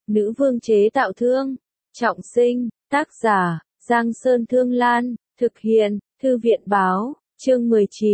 Nữ vương chế tạo thương. Trọng sinh. Tác giả, Giang Sơn Thương Lan. Thực hiện, Thư viện Báo. Chương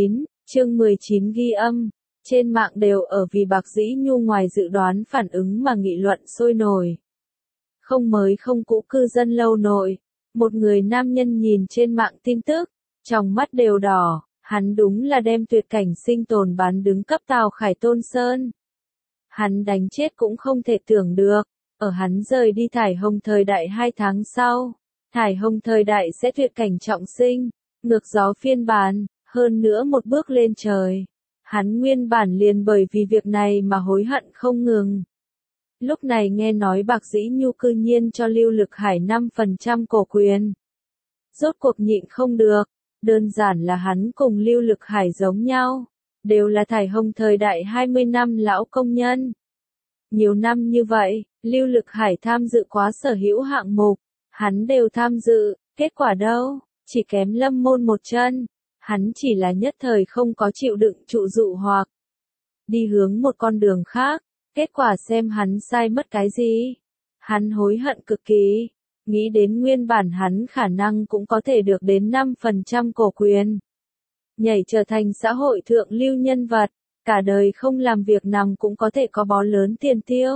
19 ghi âm. Trên mạng đều ở vì Bạc Dĩ Nhu ngoài dự đoán phản ứng mà nghị luận sôi nổi. Không mới không cũ cư dân lâu nội. Một người nam nhân nhìn trên mạng tin tức, trong mắt đều đỏ, hắn đúng là đem tuyệt cảnh sinh tồn bán đứng cấp Tào Khải Tôn Sơn. Hắn đánh chết cũng không thể tưởng được, ở hắn rời đi Thải Hồng thời đại 2 tháng sau, Thải Hồng thời đại sẽ tuyệt cảnh trọng sinh, ngược gió phiên bản, hơn nữa một bước lên trời. Hắn nguyên bản liền bởi vì việc này mà hối hận không ngừng. Lúc này nghe nói Bạc Dĩ Nhu cư nhiên cho Lưu Lực Hải 5% cổ quyền. Rốt cuộc nhịn không được, đơn giản là hắn cùng Lưu Lực Hải giống nhau, đều là Thải Hồng thời đại 20 năm lão công nhân. Nhiều năm như vậy, Lưu Lực Hải tham dự quá sở hữu hạng mục, hắn đều tham dự, kết quả đâu, chỉ kém Lâm Môn một chân. Hắn chỉ là nhất thời không có chịu đựng trụ dụ hoặc đi hướng một con đường khác, kết quả xem hắn sai mất cái gì. Hắn hối hận cực kỳ, nghĩ đến nguyên bản hắn khả năng cũng có thể được đến 5% cổ quyền. Nhảy trở thành xã hội thượng lưu nhân vật, cả đời không làm việc nằm cũng có thể có bó lớn tiền tiêu.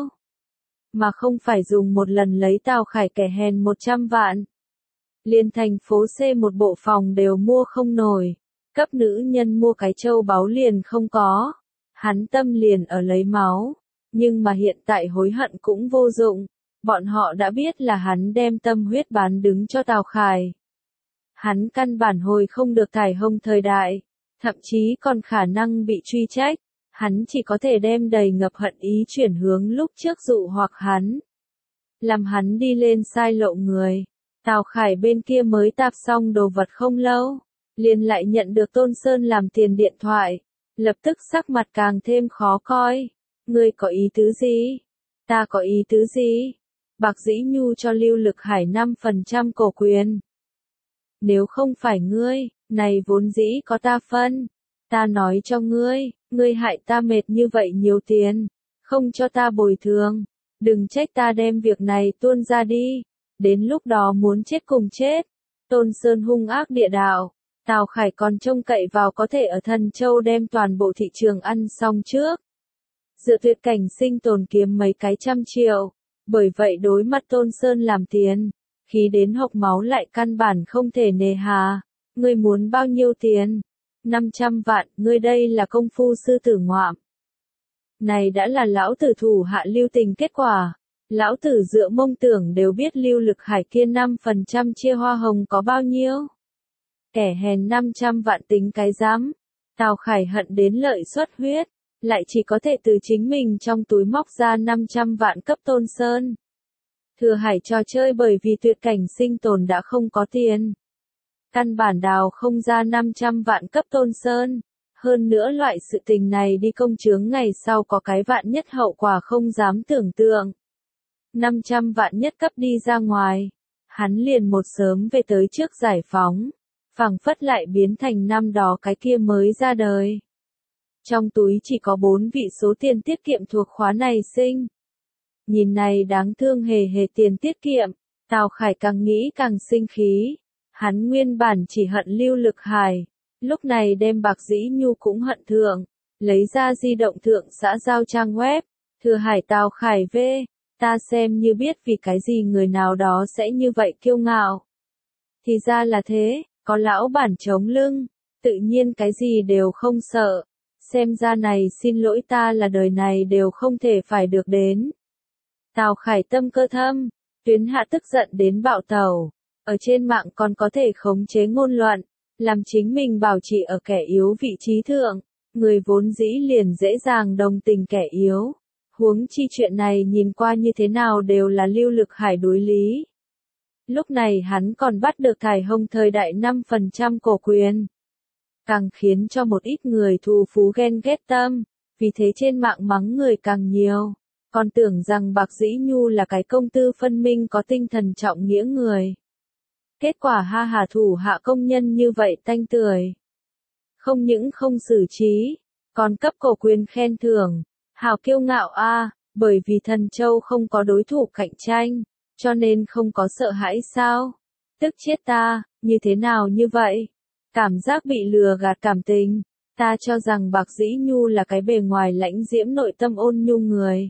Mà không phải dùng một lần lấy Tào Khải kẻ hèn 100 vạn. Liên thành phố C một bộ phòng đều mua không nổi, cấp nữ nhân mua cái châu báu liền không có. Hắn tâm liền ở lấy máu, nhưng mà hiện tại hối hận cũng vô dụng, bọn họ đã biết là hắn đem tâm huyết bán đứng cho Tào Khải. Hắn căn bản hồi không được Thải Hồng thời đại, thậm chí còn khả năng bị truy trách, hắn chỉ có thể đem đầy ngập hận ý chuyển hướng lúc trước dụ hoặc hắn. Làm hắn đi lên sai lộ người. Tào Khải bên kia mới tạp xong đồ vật không lâu, liền lại nhận được Tôn Sơn làm tiền điện thoại, lập tức sắc mặt càng thêm khó coi. Ngươi có ý tứ gì? Ta có ý tứ gì? Bạc Dĩ Nhu cho Lưu Lực Hải 5% cổ quyền. Nếu không phải ngươi, này vốn dĩ có ta phân. Ta nói cho ngươi, ngươi hại ta mệt như vậy nhiều tiền, không cho ta bồi thường. Đừng trách ta đem việc này tuôn ra đi. Đến lúc đó muốn chết cùng chết. Tôn Sơn hung ác địa đạo. Tào Khải còn trông cậy vào có thể ở Thần Châu đem toàn bộ thị trường ăn xong trước. Dựa tuyệt cảnh sinh tồn kiếm mấy cái trăm triệu. Bởi vậy đối mặt Tôn Sơn làm tiền. Khi đến hộc máu lại căn bản không thể nề hà. Ngươi muốn bao nhiêu tiền? 500 vạn, ngươi đây là công phu sư tử ngoạm. Này đã là lão tử thủ hạ lưu tình kết quả. Lão tử dựa mông tưởng đều biết Lưu Lực Hải kia 5% chia hoa hồng có bao nhiêu. Kẻ hèn 500 vạn tính cái dám. Tào Khải hận đến lợi xuất huyết, lại chỉ có thể từ chính mình trong túi móc ra 500 vạn cấp Tôn Sơn. Thừa Hải trò chơi bởi vì tuyệt cảnh sinh tồn đã không có tiền. Căn bản đào không ra 500 vạn cấp Tôn Sơn. Hơn nữa loại sự tình này đi công chướng ngày sau có cái vạn nhất hậu quả không dám tưởng tượng. 500 vạn nhất cấp đi ra ngoài, hắn liền một sớm về tới trước giải phóng, phảng phất lại biến thành năm đó cái kia mới ra đời. Trong túi chỉ có 4 vị số tiền tiết kiệm thuộc khóa này sinh. Nhìn này đáng thương hề hề tiền tiết kiệm, Tào Khải càng nghĩ càng sinh khí. Hắn nguyên bản chỉ hận Lưu Lực Hải, lúc này đem Bạc Dĩ Nhu cũng hận thượng, lấy ra di động thượng xã giao trang web, Thừa Hải Tào Khải V. Ta xem như biết vì cái gì người nào đó sẽ như vậy kiêu ngạo. Thì ra là thế, có lão bản chống lưng, tự nhiên cái gì đều không sợ. Xem ra này xin lỗi ta là đời này đều không thể phải được đến. Tào Khải tâm cơ thâm, Tuyến Hạ tức giận đến bạo tẩu. Ở trên mạng còn có thể khống chế ngôn luận, làm chính mình bảo trì ở kẻ yếu vị trí thượng. Người vốn dĩ liền dễ dàng đồng tình kẻ yếu. Huống chi chuyện này nhìn qua như thế nào đều là Lưu Lực Hải đối lý. Lúc này hắn còn bắt được Thải Hồng thời đại 5% cổ quyền. Càng khiến cho một ít người thù phú ghen ghét tâm, vì thế trên mạng mắng người càng nhiều. Còn tưởng rằng Bạc Dĩ Nhu là cái công tư phân minh có tinh thần trọng nghĩa người. Kết quả ha hà thủ hạ công nhân như vậy tanh tưởi. Không những không xử trí, còn cấp cổ quyền khen thưởng. Hào kiêu ngạo a, Bởi vì Thần Châu không có đối thủ cạnh tranh, cho nên không có sợ hãi sao? Tức chết ta, như thế nào như vậy? Cảm giác bị lừa gạt cảm tình. Ta cho rằng Bạc Dĩ Nhu là cái bề ngoài lãnh diễm nội tâm ôn nhu người.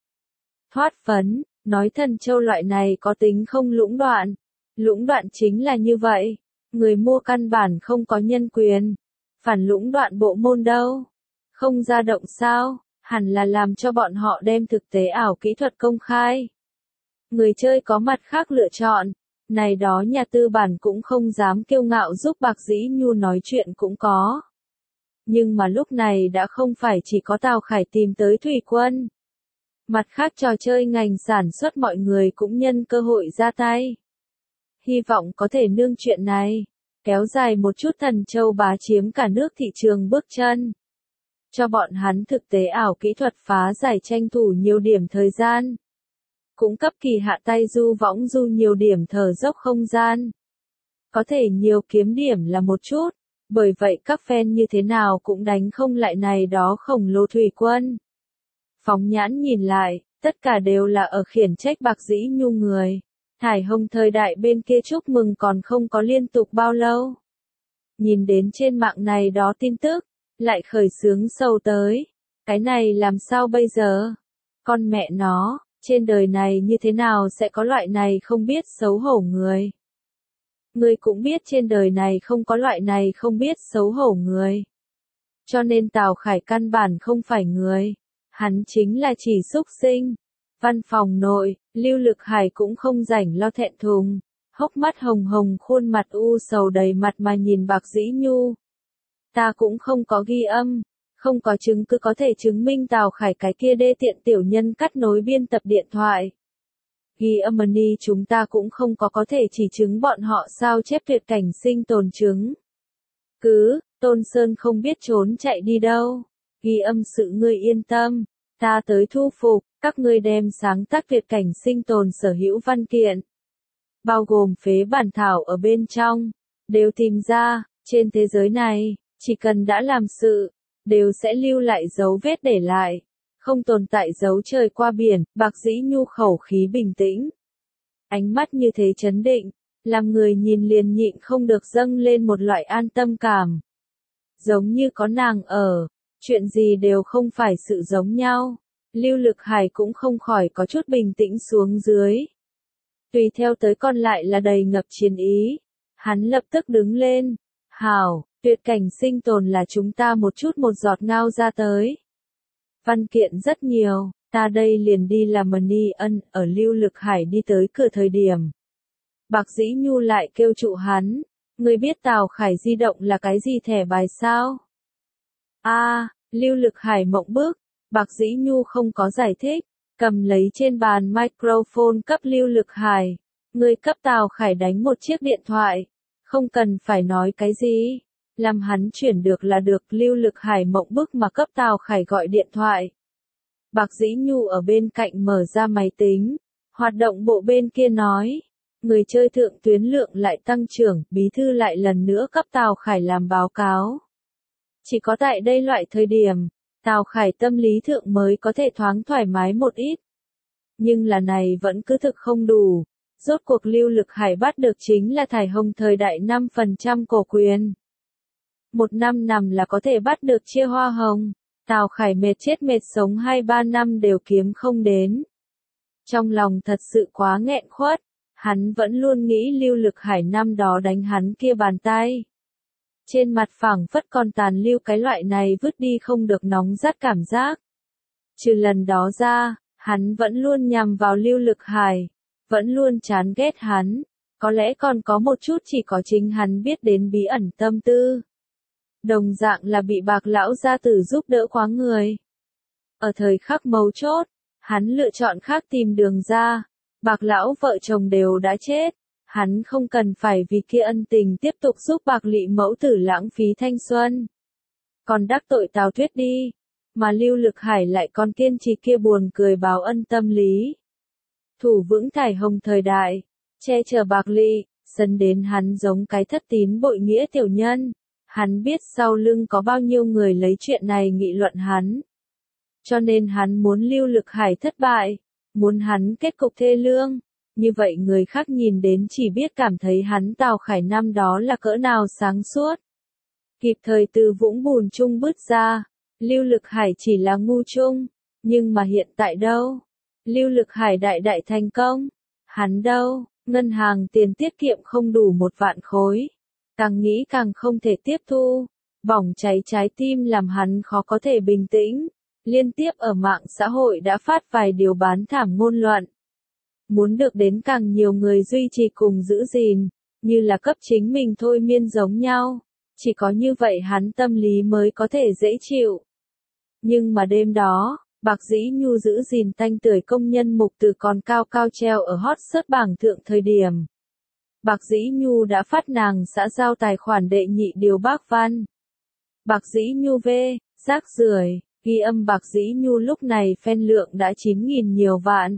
Thoát phấn, nói Thần Châu loại này có tính không lũng đoạn. Lũng đoạn chính là như vậy. Người mua căn bản không có nhân quyền. Phản lũng đoạn bộ môn đâu? Không ra động sao? Hẳn là làm cho bọn họ đem thực tế ảo kỹ thuật công khai. Người chơi có mặt khác lựa chọn. Này đó nhà tư bản cũng không dám kiêu ngạo giúp Bạc Dĩ Nhu nói chuyện cũng có. Nhưng mà lúc này đã không phải chỉ có Tào Khải tìm tới Thủy Quân. Mặt khác trò chơi ngành sản xuất mọi người cũng nhân cơ hội ra tay. Hy vọng có thể nương chuyện này, kéo dài một chút Thần Châu bá chiếm cả nước thị trường bước chân. Cho bọn hắn thực tế ảo kỹ thuật phá giải tranh thủ nhiều điểm thời gian. Cũng cấp kỳ hạ tay du võng du nhiều điểm thở dốc không gian. Có thể nhiều kiếm điểm là một chút, bởi vậy các fan như thế nào cũng đánh không lại này đó khổng lồ Thủy Quân. Phóng nhãn nhìn lại, tất cả đều là ở khiển trách Bạc Dĩ Nhu người. Thải Hồng thời đại bên kia chúc mừng còn không có liên tục bao lâu. Nhìn đến trên mạng này đó tin tức, lại khởi sướng sầu tới. Cái này làm sao bây giờ? Con mẹ nó, trên đời này như thế nào sẽ có loại này không biết xấu hổ người? Người cũng biết trên đời này không có loại này không biết xấu hổ người. Cho nên Tào Khải căn bản không phải người. Hắn chính là chỉ xúc sinh. Văn phòng nội, Lưu Lực Hải cũng không rảnh lo thẹn thùng. Hốc mắt hồng hồng khuôn mặt u sầu đầy mặt mà nhìn Bạc Dĩ Nhu. Ta cũng không có ghi âm. Không có chứng cứ có thể chứng minh Tào Khải cái kia đê tiện tiểu nhân cắt nối biên tập điện thoại. Ghi âm money chúng ta cũng không có thể chỉ chứng bọn họ sao chép tuyệt cảnh sinh tồn chứng. Tôn Sơn không biết trốn chạy đi đâu. Ghi âm sự ngươi yên tâm. Ta tới thu phục, các ngươi đem sáng tác tuyệt cảnh sinh tồn sở hữu văn kiện. Bao gồm phế bản thảo ở bên trong. Đều tìm ra, trên thế giới này, chỉ cần đã làm sự, đều sẽ lưu lại dấu vết để lại. Không tồn tại dấu trời qua biển, Bạc Dĩ Nhu khẩu khí bình tĩnh. Ánh mắt như thế chấn định, làm người nhìn liền nhịn không được dâng lên một loại an tâm cảm. Giống như có nàng ở, chuyện gì đều không phải sự giống nhau. Lưu Lực Hải cũng không khỏi có chút bình tĩnh xuống dưới. Tùy theo tới còn lại là đầy ngập chiến ý. Hắn lập tức đứng lên. Hảo, tuyệt cảnh sinh tồn là chúng ta một chút một giọt ngao ra tới. Văn kiện rất nhiều, ta đây liền đi làm money ân. Ở Lưu Lực Hải đi tới cửa thời điểm. Bạc Dĩ Nhu lại kêu trụ hắn. Ngươi biết Tào Khải di động là cái gì thẻ bài sao? Lưu Lực Hải mộng bức. Bạc Dĩ Nhu không có giải thích, cầm lấy trên bàn microphone cấp Lưu Lực Hải. Người cấp Tào Khải đánh một chiếc điện thoại. Không cần phải nói cái gì. Làm hắn chuyển được là được. Lưu Lực Hải mộng bức mà cấp Tào Khải gọi điện thoại. Bạc Dĩ Nhu ở bên cạnh mở ra máy tính. Hoạt động bộ bên kia nói. Người chơi thượng tuyến lượng lại tăng trưởng. Bí thư lại lần nữa cấp Tào Khải làm báo cáo. Chỉ có tại đây loại thời điểm, Tào Khải tâm lý thượng mới có thể thoáng thoải mái một ít. Nhưng là này vẫn cứ thực không đủ. Rốt cuộc Lưu Lực Hải bắt được chính là Thải Hồng thời đại 5% cổ quyền. Một năm nằm là có thể bắt được chia hoa hồng. Tào Khải mệt chết mệt sống 2-3 năm đều kiếm không đến. Trong lòng thật sự quá nghẹn khuất. Hắn vẫn luôn nghĩ Lưu Lực Hải năm đó đánh hắn kia bàn tay. Trên mặt phẳng phất còn tàn lưu cái loại này vứt đi không được nóng rát cảm giác. Trừ lần đó ra, hắn vẫn luôn nhằm vào Lưu Lực Hải, vẫn luôn chán ghét hắn, có lẽ còn có một chút chỉ có chính hắn biết đến bí ẩn tâm tư. Đồng dạng là bị Bạc lão gia tử giúp đỡ quá người. Ở thời khắc mấu chốt, hắn lựa chọn khác tìm đường ra, Bạc lão vợ chồng đều đã chết. Hắn không cần phải vì kia ân tình tiếp tục giúp Bạc Lị mẫu tử lãng phí thanh xuân. Còn đắc tội Tào Thuyết đi. Mà Lưu Lực Hải lại còn kiên trì kia buồn cười báo ân tâm lý. Thủ vững Thải Hồng thời đại. Che chở Bạc Lị, sân đến hắn giống cái thất tín bội nghĩa tiểu nhân. Hắn biết sau lưng có bao nhiêu người lấy chuyện này nghị luận hắn. cho nên hắn muốn Lưu Lực Hải thất bại, muốn hắn kết cục thê lương. Như vậy người khác nhìn đến chỉ biết cảm thấy hắn Tào Khải năm đó là cỡ nào sáng suốt. Kịp thời từ vũng bùn chung bứt ra, Lưu Lực Hải chỉ là ngu chung, nhưng mà hiện tại đâu? Lưu Lực Hải đại đại thành công, hắn đâu? Ngân hàng tiền tiết kiệm không đủ 1 vạn khối. Càng nghĩ càng không thể tiếp thu, bỏng cháy trái tim làm hắn khó có thể bình tĩnh. Liên tiếp ở mạng xã hội đã phát vài điều bán thảm ngôn luận. Muốn được đến càng nhiều người duy trì cùng giữ gìn, như là cấp chính mình thôi miên giống nhau. Chỉ có như vậy hắn tâm lý mới có thể dễ chịu. Nhưng mà đêm đó, Bạc Dĩ Nhu giữ gìn tanh tưởi công nhân mục từ còn cao cao treo ở hot search bảng thượng thời điểm. Bạc Dĩ Nhu đã phát nàng xã giao tài khoản đệ nhị điều bác văn. Bạc Dĩ Nhu v. Rác rưởi, ghi âm Bạc Dĩ Nhu lúc này fan lượng đã 9.000 nhiều vạn.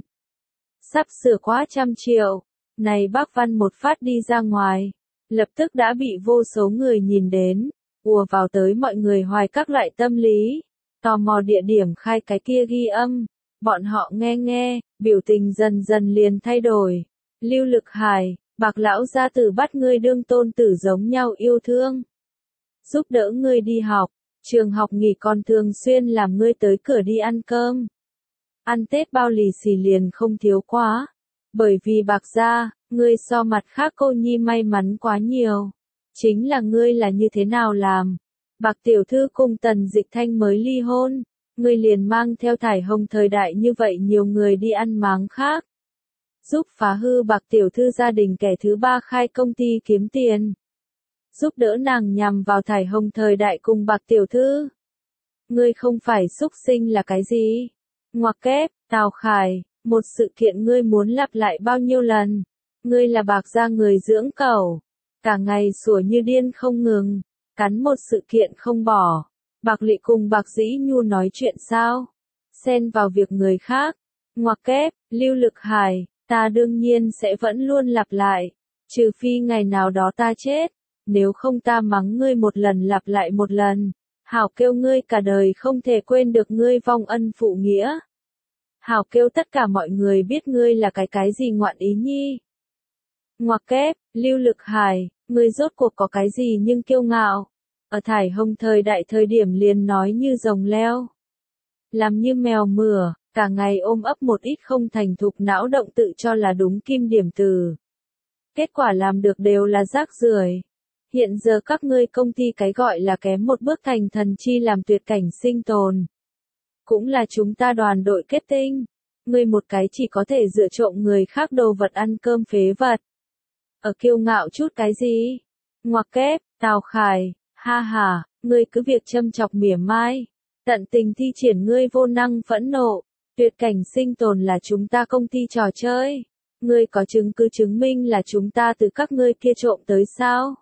Sắp sửa quá 100 triệu. Này bác văn một phát đi ra ngoài, lập tức đã bị vô số người nhìn đến, ùa vào tới mọi người hoài các loại tâm lý. Tò mò địa điểm khai cái kia ghi âm, bọn họ nghe, biểu tình dần dần liền thay đổi. Lưu Lực Hải, Bạc lão gia tử bắt ngươi đương tôn tử giống nhau yêu thương. Giúp đỡ ngươi đi học, trường học nghỉ còn thường xuyên làm ngươi tới cửa đi ăn cơm. Ăn Tết bao lì xì liền không thiếu quá. Bởi vì Bạc gia, ngươi so mặt khác cô nhi may mắn quá nhiều. Chính là ngươi là như thế nào làm? Bạc tiểu thư cùng Tần Dịch Thanh mới ly hôn, ngươi liền mang theo thải hồng thời đại như vậy nhiều người đi ăn máng khác. Giúp phá hư Bạc tiểu thư gia đình kẻ thứ ba khai công ty kiếm tiền. Giúp đỡ nàng nhằm vào thải hồng thời đại cùng Bạc tiểu thư. Ngươi không phải xúc sinh là cái gì? Ngoặc kép, Tào Khải, một sự kiện ngươi muốn lặp lại bao nhiêu lần? Ngươi là Bạc gia người dưỡng cẩu, cả ngày sủa như điên không ngừng. Cắn một sự kiện không bỏ. Bạc Lị cùng Bạc Dĩ Nhu nói chuyện sao? Xen vào việc người khác. Ngoặc kép, Lưu Lực Hải, ta đương nhiên sẽ vẫn luôn lặp lại. Trừ phi ngày nào đó ta chết. Nếu không ta mắng ngươi một lần lặp lại một lần. Hảo kêu ngươi cả đời không thể quên được ngươi vong ân phụ nghĩa. Hảo kêu tất cả mọi người biết ngươi là cái gì ngoạn ý nhi. Ngoặc kép, Lưu Lực Hải, ngươi rốt cuộc có cái gì nhưng kiêu ngạo. Ở thải hồng thời đại thời điểm liền nói như rồng leo. Làm như mèo mửa, cả ngày ôm ấp một ít không thành thục não động tự cho là đúng kim điểm từ. Kết quả làm được đều là rác rưởi. Hiện giờ các ngươi công ty cái gọi là kém một bước thành thần chi làm tuyệt cảnh sinh tồn. Cũng là chúng ta đoàn đội kết tinh. Ngươi một cái chỉ có thể dựa trộm người khác đồ vật ăn cơm phế vật. Ở kiêu ngạo chút cái gì? Ngoặc kép, Tào Khải, ha ha, ngươi cứ việc châm chọc mỉa mai. Tận tình thi triển ngươi vô năng phẫn nộ. Tuyệt cảnh sinh tồn là chúng ta công ty trò chơi. Ngươi có chứng cứ chứng minh là chúng ta từ các ngươi kia trộm tới sao?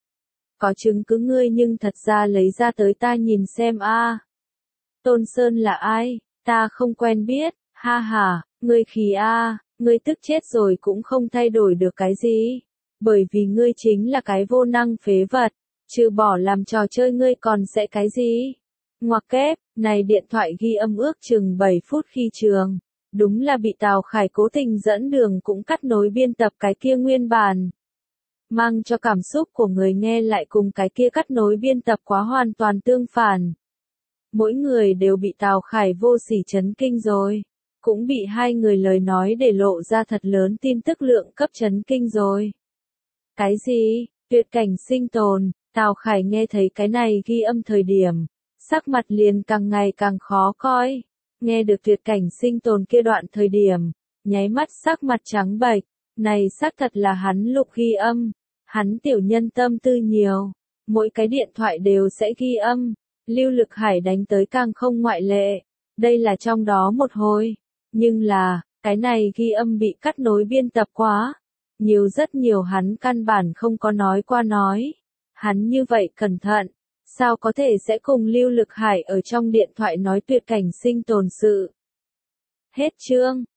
Có chứng cứ ngươi nhưng thật ra lấy ra tới ta nhìn xem a. Tôn Sơn là ai? Ta không quen biết, ha ha, ngươi khí a, ngươi tức chết rồi cũng không thay đổi được cái gì. Bởi vì ngươi chính là cái vô năng phế vật, trừ bỏ làm trò chơi ngươi còn sẽ cái gì? Ngoặc kép, này điện thoại ghi âm ước chừng 7 phút khi trường. Đúng là bị Tào Khải cố tình dẫn đường cũng cắt nối biên tập cái kia nguyên bản. Mang cho cảm xúc của người nghe lại cùng cái kia cắt nối biên tập quá hoàn toàn tương phản. Mỗi người đều bị Tào Khải vô sỉ chấn kinh rồi. Cũng bị hai người lời nói để lộ ra thật lớn tin tức lượng cấp chấn kinh rồi. Cái gì? Tuyệt cảnh sinh tồn. Tào Khải nghe thấy cái này ghi âm thời điểm. Sắc mặt liền càng ngày càng khó coi. Nghe được tuyệt cảnh sinh tồn kia đoạn thời điểm. Nháy mắt sắc mặt trắng bệch. Này xác thật là hắn lục ghi âm. Hắn tiểu nhân tâm tư nhiều. Mỗi cái điện thoại đều sẽ ghi âm. Lưu Lực Hải đánh tới càng không ngoại lệ. Đây là trong đó một hồi. Nhưng là, cái này ghi âm bị cắt nối biên tập quá. Rất nhiều hắn căn bản không có nói qua nói. Hắn như vậy cẩn thận. Sao có thể sẽ cùng Lưu Lực Hải ở trong điện thoại nói tuyệt cảnh sinh tồn sự. Hết chương.